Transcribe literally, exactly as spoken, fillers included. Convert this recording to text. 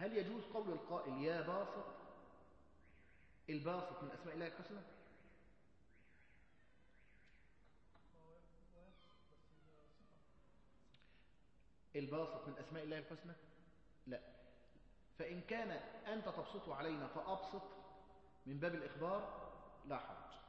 هل يجوز قول القائل يا باسط؟ الباسط من أسماء الله الحسنى؟ الباسط من أسماء الله الحسنى؟ لا. فإن كان أنت تبسط علينا فأبسط من باب الإخبار لا حرج.